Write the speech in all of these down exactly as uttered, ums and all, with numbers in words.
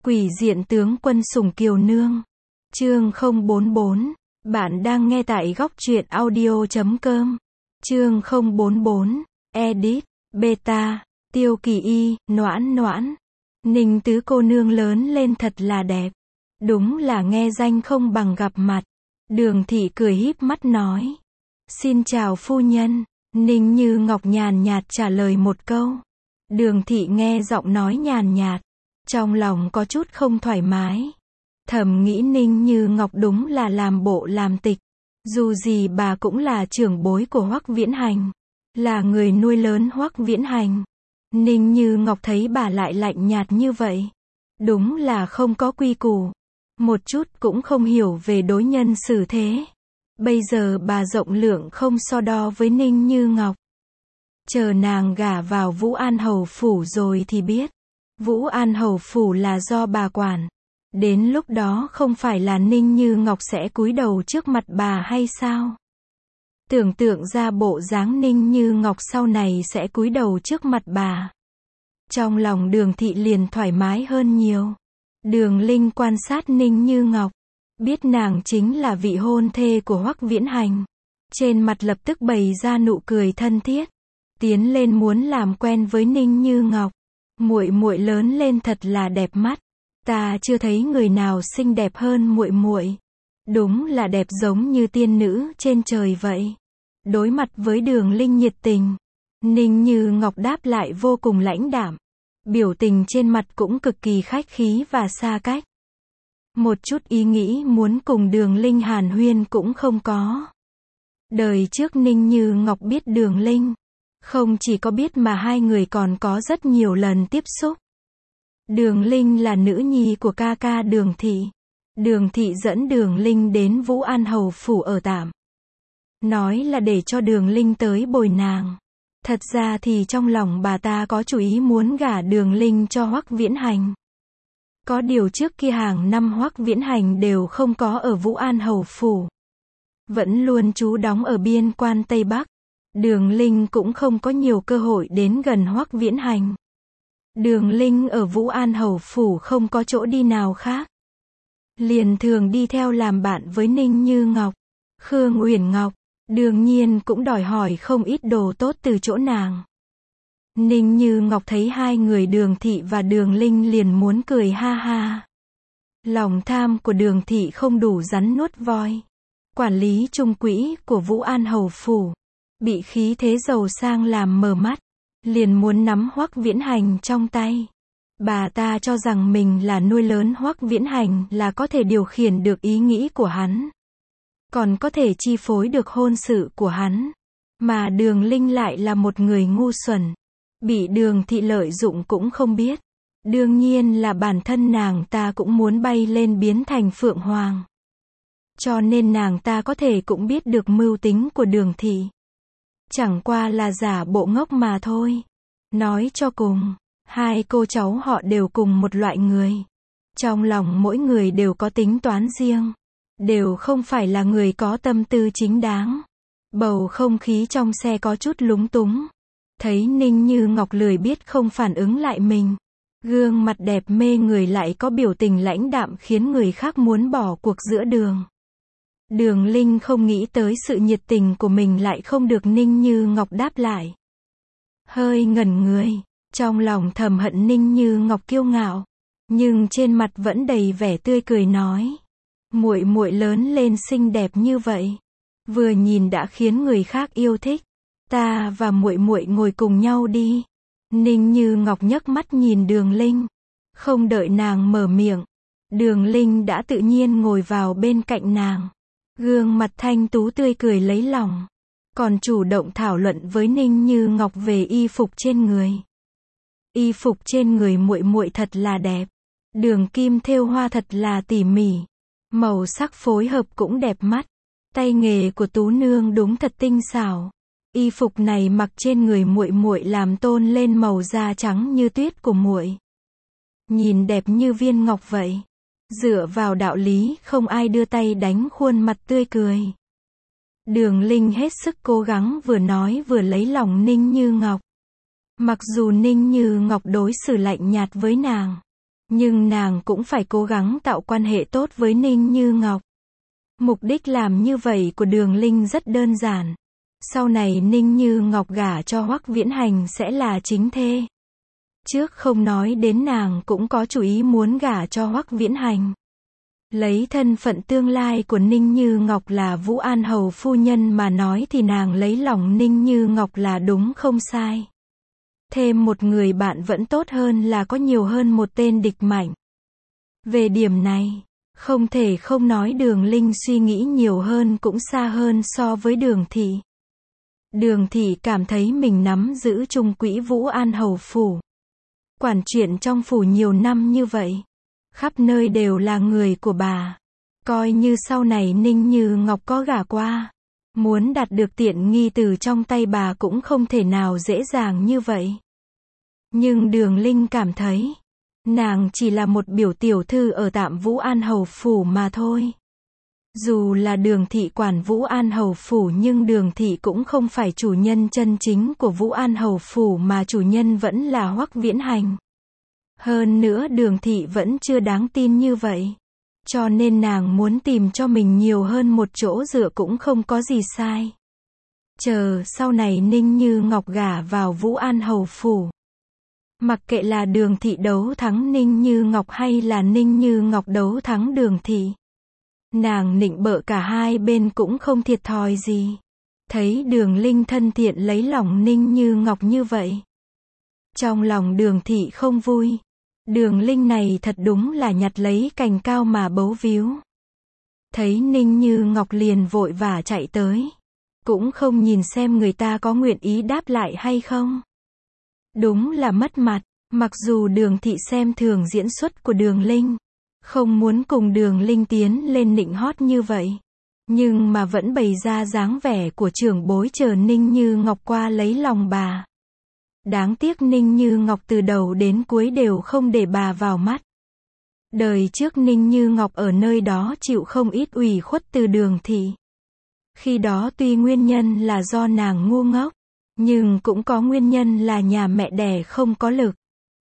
Quỷ diện tướng quân sủng kiều nương. Chương không bốn bốn. Bạn đang nghe tại góc truyện audio chấm com. Chương không bốn bốn. Edit. Beta. Tiêu Kỳ Y, Noãn Noãn. Ninh tứ cô nương lớn lên thật là đẹp. Đúng là nghe danh không bằng gặp mặt. Đường thị cười híp mắt nói. Xin chào phu nhân. Ninh Như Ngọc nhàn nhạt trả lời một câu. Đường thị nghe giọng nói nhàn nhạt. Trong lòng có chút không thoải mái. Thầm nghĩ Ninh Như Ngọc đúng là làm bộ làm tịch. Dù gì bà cũng là trưởng bối của Hoắc Viễn Hành. Là người nuôi lớn Hoắc Viễn Hành. Ninh Như Ngọc thấy bà lại lạnh nhạt như vậy. Đúng là không có quy củ. Một chút cũng không hiểu về đối nhân xử thế. Bây giờ bà rộng lượng không so đo với Ninh Như Ngọc. Chờ nàng gả vào Vũ An Hầu Phủ rồi thì biết. Vũ An Hầu Phủ là do bà quản. Đến lúc đó không phải là Ninh Như Ngọc sẽ cúi đầu trước mặt bà hay sao? Tưởng tượng ra bộ dáng Ninh Như Ngọc sau này sẽ cúi đầu trước mặt bà. Trong lòng Đường thị liền thoải mái hơn nhiều. Đường Linh quan sát Ninh Như Ngọc. Biết nàng chính là vị hôn thê của Hoắc Viễn Hành. Trên mặt lập tức bày ra nụ cười thân thiết. Tiến lên muốn làm quen với Ninh Như Ngọc. Muội muội lớn lên thật là đẹp mắt. Ta chưa thấy người nào xinh đẹp hơn muội muội. Đúng là đẹp giống như tiên nữ trên trời vậy. Đối mặt với Đường Linh nhiệt tình, Ninh Như Ngọc đáp lại vô cùng lãnh đạm. Biểu tình trên mặt cũng cực kỳ khách khí và xa cách. Một chút ý nghĩ muốn cùng Đường Linh hàn huyên cũng không có. Đời trước Ninh Như Ngọc biết Đường Linh. Không chỉ có biết mà hai người còn có rất nhiều lần tiếp xúc. Đường Linh là nữ nhi của ca ca Đường Thị. Đường Thị dẫn Đường Linh đến Vũ An Hầu Phủ ở tạm. Nói là để cho Đường Linh tới bồi nàng. Thật ra thì trong lòng bà ta có chủ ý muốn gả Đường Linh cho Hoắc Viễn Hành. Có điều trước kia hàng năm Hoắc Viễn Hành đều không có ở Vũ An Hầu Phủ. Vẫn luôn trú đóng ở biên quan Tây Bắc. Đường Linh cũng không có nhiều cơ hội đến gần Hoắc Viễn Hành. Đường Linh ở Vũ An Hầu Phủ không có chỗ đi nào khác. Liền thường đi theo làm bạn với Ninh Như Ngọc. Khương Uyển Ngọc, đương nhiên cũng đòi hỏi không ít đồ tốt từ chỗ nàng. Ninh Như Ngọc thấy hai người Đường Thị và Đường Linh liền muốn cười ha ha. Lòng tham của Đường Thị không đủ rắn nuốt voi. Quản lý trung quỹ của Vũ An Hầu Phủ. Bị khí thế giàu sang làm mờ mắt. Liền muốn nắm Hoắc Viễn Hành trong tay. Bà ta cho rằng mình là nuôi lớn Hoắc Viễn Hành là có thể điều khiển được ý nghĩ của hắn. Còn có thể chi phối được hôn sự của hắn. Mà Đường Linh lại là một người ngu xuẩn. Bị Đường Thị lợi dụng cũng không biết. Đương nhiên là bản thân nàng ta cũng muốn bay lên biến thành Phượng Hoàng. Cho nên nàng ta có thể cũng biết được mưu tính của Đường Thị. Chẳng qua là giả bộ ngốc mà thôi. Nói cho cùng, hai cô cháu họ đều cùng một loại người. Trong lòng mỗi người đều có tính toán riêng. Đều không phải là người có tâm tư chính đáng. Bầu không khí trong xe có chút lúng túng. Thấy Ninh Như Ngọc lười biết không phản ứng lại mình. Gương mặt đẹp mê người lại có biểu tình lãnh đạm khiến người khác muốn bỏ cuộc giữa đường. Đường Linh không nghĩ tới sự nhiệt tình của mình lại không được Ninh Như Ngọc đáp lại. Hơi ngẩn người, trong lòng thầm hận Ninh Như Ngọc kiêu ngạo, nhưng trên mặt vẫn đầy vẻ tươi cười nói: "Muội muội lớn lên xinh đẹp như vậy, vừa nhìn đã khiến người khác yêu thích, ta và muội muội ngồi cùng nhau đi." Ninh Như Ngọc nhấc mắt nhìn Đường Linh, không đợi nàng mở miệng, Đường Linh đã tự nhiên ngồi vào bên cạnh nàng. Gương mặt thanh tú tươi cười lấy lòng. Còn chủ động thảo luận với Ninh Như Ngọc về y phục trên người. Y phục trên người muội muội thật là đẹp. Đường kim thêu hoa thật là tỉ mỉ. Màu sắc phối hợp cũng đẹp mắt. Tay nghề của tú nương đúng thật tinh xảo. Y phục này mặc trên người muội muội làm tôn lên màu da trắng như tuyết của muội. Nhìn đẹp như viên ngọc vậy. Dựa vào đạo lý không ai đưa tay đánh khuôn mặt tươi cười. Đường Linh hết sức cố gắng vừa nói vừa lấy lòng Ninh Như Ngọc. Mặc dù Ninh Như Ngọc đối xử lạnh nhạt với nàng, Nhưng nàng cũng phải cố gắng tạo quan hệ tốt với Ninh Như Ngọc. Mục đích làm như vậy của Đường Linh rất đơn giản. Sau này Ninh Như Ngọc gả cho Hoắc Viễn Hành sẽ là chính thê. Trước không nói đến nàng cũng có chủ ý muốn gả cho Hoắc Viễn Hành. Lấy thân phận tương lai của Ninh Như Ngọc là Vũ An Hầu phu nhân mà nói thì nàng lấy lòng Ninh Như Ngọc là đúng không sai. Thêm một người bạn vẫn tốt hơn là có nhiều hơn một tên địch mạnh. Về điểm này, không thể không nói Đường Linh suy nghĩ nhiều hơn cũng xa hơn so với Đường Thị. Đường Thị cảm thấy mình nắm giữ trung quỹ Vũ An Hầu phủ. Quản chuyện trong phủ nhiều năm như vậy. Khắp nơi đều là người của bà. Coi như sau này Ninh Như Ngọc có gả qua. Muốn đạt được tiện nghi từ trong tay bà cũng không thể nào dễ dàng như vậy. Nhưng Đường Linh cảm thấy, nàng chỉ là một biểu tiểu thư ở tạm Vũ An Hầu phủ mà thôi. Dù là Đường Thị quản Vũ An Hầu phủ nhưng Đường Thị cũng không phải chủ nhân chân chính của Vũ An Hầu phủ mà chủ nhân vẫn là Hoắc Viễn Hành. Hơn nữa Đường Thị vẫn chưa đáng tin như vậy. Cho nên nàng muốn tìm cho mình nhiều hơn một chỗ dựa cũng không có gì sai. Chờ sau này Ninh Như Ngọc gả vào Vũ An Hầu phủ. Mặc kệ là Đường Thị đấu thắng Ninh Như Ngọc hay là Ninh Như Ngọc đấu thắng Đường Thị. Nàng nịnh bợ cả hai bên cũng không thiệt thòi gì. Thấy Đường Linh thân thiện lấy lòng Ninh Như Ngọc như vậy. Trong lòng Đường Thị không vui. Đường Linh này thật đúng là nhặt lấy cành cao mà bấu víu. Thấy Ninh Như Ngọc liền vội vã chạy tới. Cũng không nhìn xem người ta có nguyện ý đáp lại hay không. Đúng là mất mặt, mặc dù Đường Thị xem thường diễn xuất của Đường Linh. Không muốn cùng Đường Linh tiến lên nịnh hót như vậy. Nhưng mà vẫn bày ra dáng vẻ của trưởng bối chờ Ninh Như Ngọc qua lấy lòng bà. Đáng tiếc Ninh Như Ngọc từ đầu đến cuối đều không để bà vào mắt. Đời trước Ninh Như Ngọc ở nơi đó chịu không ít ủy khuất từ Đường Thị. Khi đó tuy nguyên nhân là do nàng ngu ngốc, nhưng cũng có nguyên nhân là nhà mẹ đẻ không có lực.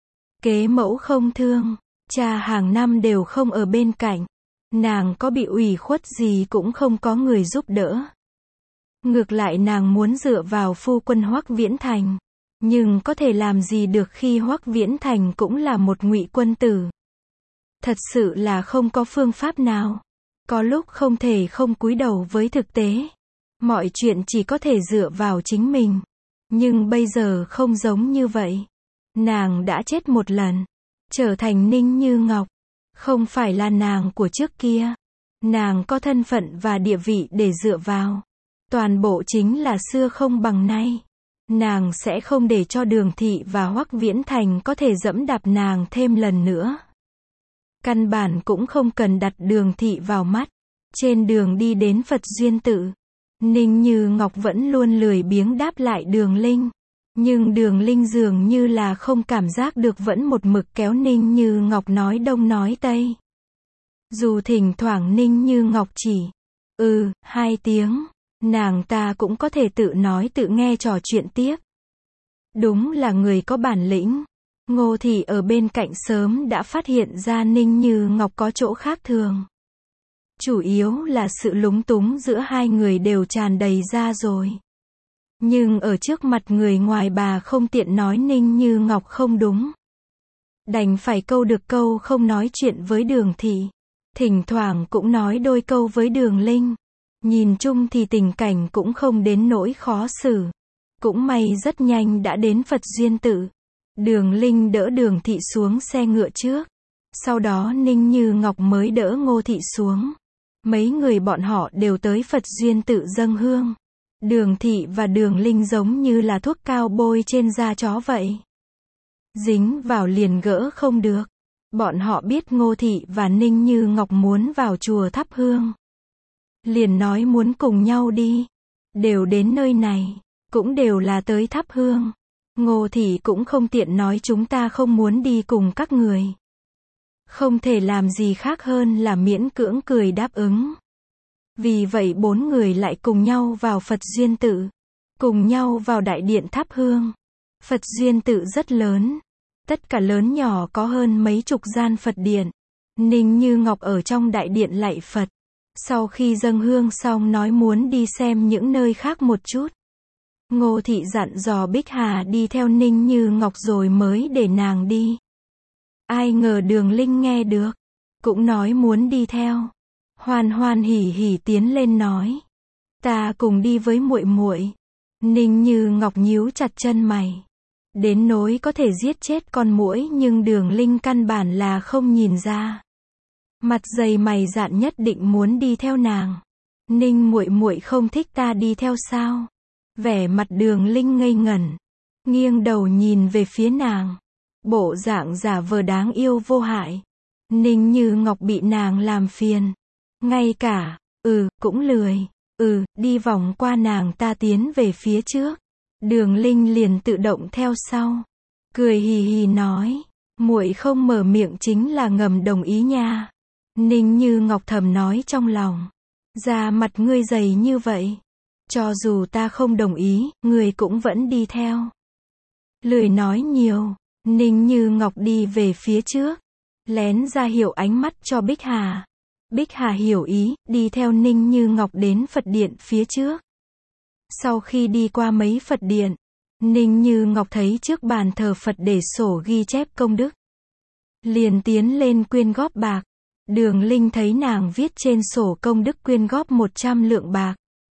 Kế mẫu không thương, cha hàng năm đều không ở bên cạnh. Nàng có bị ủy khuất gì cũng không có người giúp đỡ. Ngược lại nàng muốn dựa vào phu quân Hoắc Viễn Thành. Nhưng có thể làm gì được khi Hoắc Viễn Thành cũng là một ngụy quân tử. Thật sự là không có phương pháp nào. Có lúc không thể không cúi đầu với thực tế. Mọi chuyện chỉ có thể dựa vào chính mình. Nhưng bây giờ không giống như vậy. Nàng đã chết một lần. Trở thành Ninh Như Ngọc. Không phải là nàng của trước kia. Nàng có thân phận và địa vị để dựa vào. Toàn bộ chính là xưa không bằng nay. Nàng sẽ không để cho Đường Thị và Hoắc Viễn Thành có thể dẫm đạp nàng thêm lần nữa. Căn bản cũng không cần đặt Đường Thị vào mắt. Trên đường đi đến Phật Duyên Tự, Ninh Như Ngọc vẫn luôn lười biếng đáp lại Đường Linh. Nhưng Đường Linh dường như là không cảm giác được vẫn một mực kéo Ninh Như Ngọc nói đông nói tây. Dù thỉnh thoảng Ninh Như Ngọc chỉ ừ, hai tiếng. Nàng ta cũng có thể tự nói tự nghe trò chuyện tiếp. Đúng là người có bản lĩnh. Ngô Thị ở bên cạnh sớm đã phát hiện ra Ninh Như Ngọc có chỗ khác thường. Chủ yếu là sự lúng túng giữa hai người đều tràn đầy ra rồi. Nhưng ở trước mặt người ngoài bà không tiện nói Ninh Như Ngọc không đúng. Đành phải câu được câu không nói chuyện với Đường Thị. Thỉnh thoảng cũng nói đôi câu với Đường Linh. Nhìn chung thì tình cảnh cũng không đến nỗi khó xử. Cũng may rất nhanh đã đến Phật Duyên Tự. Đường Linh đỡ Đường Thị xuống xe ngựa trước. Sau đó Ninh Như Ngọc mới đỡ Ngô Thị xuống. Mấy người bọn họ đều tới Phật Duyên Tự dâng hương. Đường Thị và Đường Linh giống như là thuốc cao bôi trên da chó vậy. Dính vào liền gỡ không được. Bọn họ biết Ngô Thị và Ninh Như Ngọc muốn vào chùa thắp hương. Liền nói muốn cùng nhau đi. Đều đến nơi này. Cũng đều là tới thắp hương. Ngô Thị cũng không tiện nói chúng ta không muốn đi cùng các người. Không thể làm gì khác hơn là miễn cưỡng cười đáp ứng. Vì vậy bốn người lại cùng nhau vào Phật Duyên Tự. Cùng nhau vào đại điện thắp hương. Phật Duyên Tự rất lớn. Tất cả lớn nhỏ có hơn mấy chục gian Phật điện. Ninh Như Ngọc ở trong đại điện lạy Phật. Sau khi dâng hương xong nói muốn đi xem những nơi khác một chút. Ngô Thị dặn dò Bích Hà đi theo Ninh Như Ngọc rồi mới để nàng đi. Ai ngờ Đường Linh nghe được, cũng nói muốn đi theo. Hoan hoan hỉ hỉ tiến lên nói, ta cùng đi với muội muội. Ninh Như Ngọc nhíu chặt chân mày. Đến nỗi có thể giết chết con muỗi nhưng Đường Linh căn bản là không nhìn ra. Mặt dày mày dạn nhất định muốn đi theo nàng. Ninh muội muội không thích ta đi theo sao? Vẻ mặt Đường Linh ngây ngẩn, nghiêng đầu nhìn về phía nàng. Bộ dạng giả vờ đáng yêu vô hại. Ninh Như Ngọc bị nàng làm phiền. Ngay cả, ừ, cũng lười. Ừ, đi vòng qua nàng ta tiến về phía trước. Đường Linh liền tự động theo sau. Cười hì hì nói, muội không mở miệng chính là ngầm đồng ý nha. Ninh Như Ngọc thầm nói trong lòng, da mặt ngươi dày như vậy. Cho dù ta không đồng ý, ngươi cũng vẫn đi theo. Lười nói nhiều, Ninh Như Ngọc đi về phía trước. Lén ra hiệu ánh mắt cho Bích Hà. Bích Hà hiểu ý, đi theo Ninh Như Ngọc đến Phật điện phía trước. Sau khi đi qua mấy Phật điện, Ninh Như Ngọc thấy trước bàn thờ Phật để sổ ghi chép công đức. Liền tiến lên quyên góp bạc. Đường Linh thấy nàng viết trên sổ công đức quyên góp một trăm lượng bạc.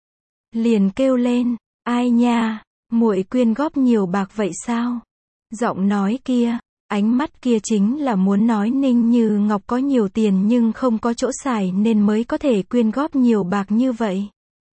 Liền kêu lên, ai nha, muội quyên góp nhiều bạc vậy sao? Giọng nói kia, ánh mắt kia chính là muốn nói Ninh Như Ngọc có nhiều tiền nhưng không có chỗ xài nên mới có thể quyên góp nhiều bạc như vậy.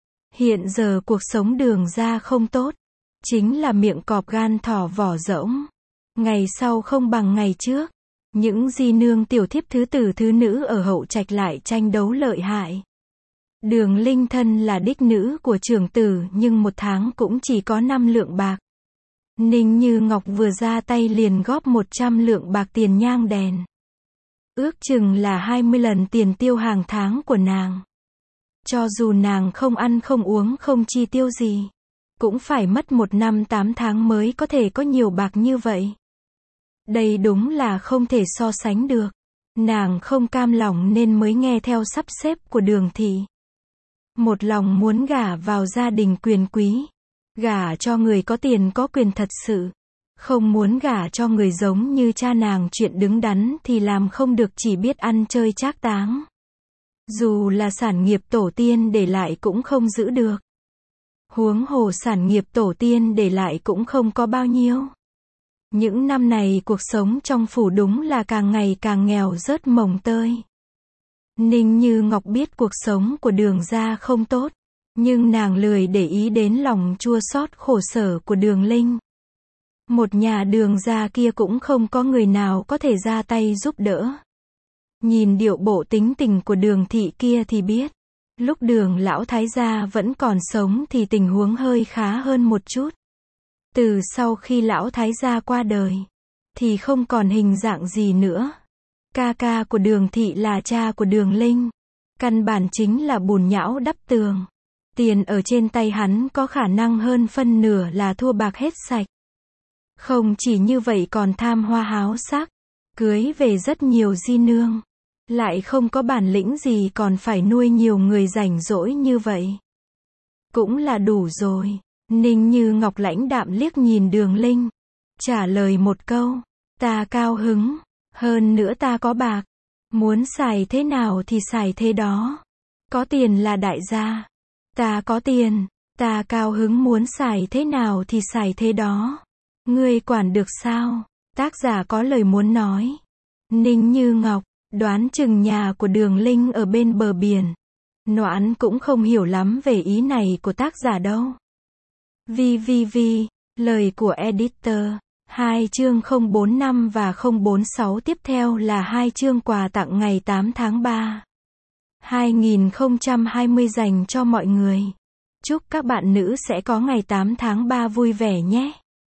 Hiện giờ cuộc sống Đường gia không tốt, chính là miệng cọp gan thỏ vỏ rỗng. Ngày sau không bằng ngày trước. Những di nương tiểu thiếp thứ tử thứ nữ ở hậu trạch lại tranh đấu lợi hại. Đường Linh thân là đích nữ của trưởng tử nhưng một tháng cũng chỉ có năm lượng bạc. Ninh Như Ngọc vừa ra tay liền góp một trăm lượng bạc tiền nhang đèn. Ước chừng là hai mươi lần tiền tiêu hàng tháng của nàng. Cho dù nàng không ăn không uống không chi tiêu gì, cũng phải mất một năm tám tháng mới có thể có nhiều bạc như vậy. Đây đúng là không thể so sánh được. Nàng không cam lòng nên mới nghe theo sắp xếp của Đường thị. Một lòng muốn gả vào gia đình quyền quý. Gả cho người có tiền có quyền thật sự. Không muốn gả cho người giống như cha nàng chuyện đứng đắn thì làm không được, chỉ biết ăn chơi trác táng. Dù là sản nghiệp tổ tiên để lại cũng không giữ được. Huống hồ sản nghiệp tổ tiên để lại cũng không có bao nhiêu. Những năm này cuộc sống trong phủ đúng là càng ngày càng nghèo rớt mồng tơi. Ninh Như Ngọc biết cuộc sống của Đường gia không tốt, nhưng nàng lười để ý đến lòng chua xót khổ sở của Đường Linh. Một nhà Đường gia kia cũng không có người nào có thể ra tay giúp đỡ. Nhìn điệu bộ tính tình của Đường thị kia thì biết, lúc Đường lão thái gia vẫn còn sống thì tình huống hơi khá hơn một chút. Từ sau khi lão thái gia qua đời, thì không còn hình dạng gì nữa. Ca ca của Đường thị là cha của Đường Linh. Căn bản chính là bùn nhão đắp tường. Tiền ở trên tay hắn có khả năng hơn phân nửa là thua bạc hết sạch. Không chỉ như vậy còn tham hoa háo sắc, cưới về rất nhiều di nương. Lại không có bản lĩnh gì còn phải nuôi nhiều người rảnh rỗi như vậy. Cũng là đủ rồi. Ninh Như Ngọc lãnh đạm liếc nhìn Đường Linh. Trả lời một câu. Ta cao hứng. Hơn nữa ta có bạc. Muốn xài thế nào thì xài thế đó. Có tiền là đại gia. Ta có tiền. Ta cao hứng muốn xài thế nào thì xài thế đó. Ngươi quản được sao? Tác giả có lời muốn nói. Ninh Như Ngọc. Đoán chừng nhà của Đường Linh ở bên bờ biển. Noãn cũng không hiểu lắm về ý này của tác giả đâu. Vi vi vi, lời của editor. Hai chương không bốn năm và không bốn sáu tiếp theo là hai chương quà tặng ngày tám tháng ba. hai nghìn không trăm hai mươi dành cho mọi người. Chúc các bạn nữ sẽ có ngày tám tháng ba vui vẻ nhé.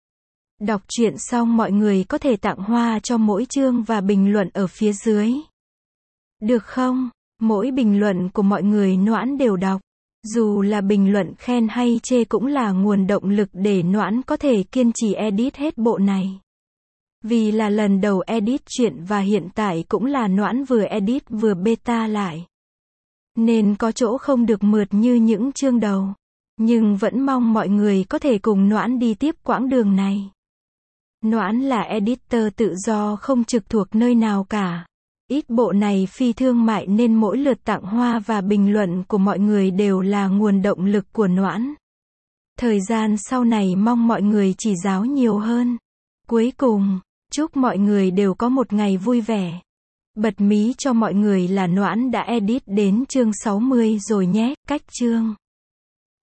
Đọc truyện xong mọi người có thể tặng hoa cho mỗi chương và bình luận ở phía dưới. Được không? Mỗi bình luận của mọi người Noãn đều đọc. Dù là bình luận khen hay chê cũng là nguồn động lực để Noãn có thể kiên trì edit hết bộ này. Vì là lần đầu edit truyện và hiện tại cũng là Noãn vừa edit vừa beta lại. Nên có chỗ không được mượt như những chương đầu. Nhưng vẫn mong mọi người có thể cùng Noãn đi tiếp quãng đường này. Noãn là editor tự do không trực thuộc nơi nào cả. Ít bộ này phi thương mại nên mỗi lượt tặng hoa và bình luận của mọi người đều là nguồn động lực của Noãn. Thời gian sau này mong mọi người chỉ giáo nhiều hơn. Cuối cùng, chúc mọi người đều có một ngày vui vẻ. Bật mí cho mọi người là Noãn đã edit đến chương sáu mươi rồi nhé, cách chương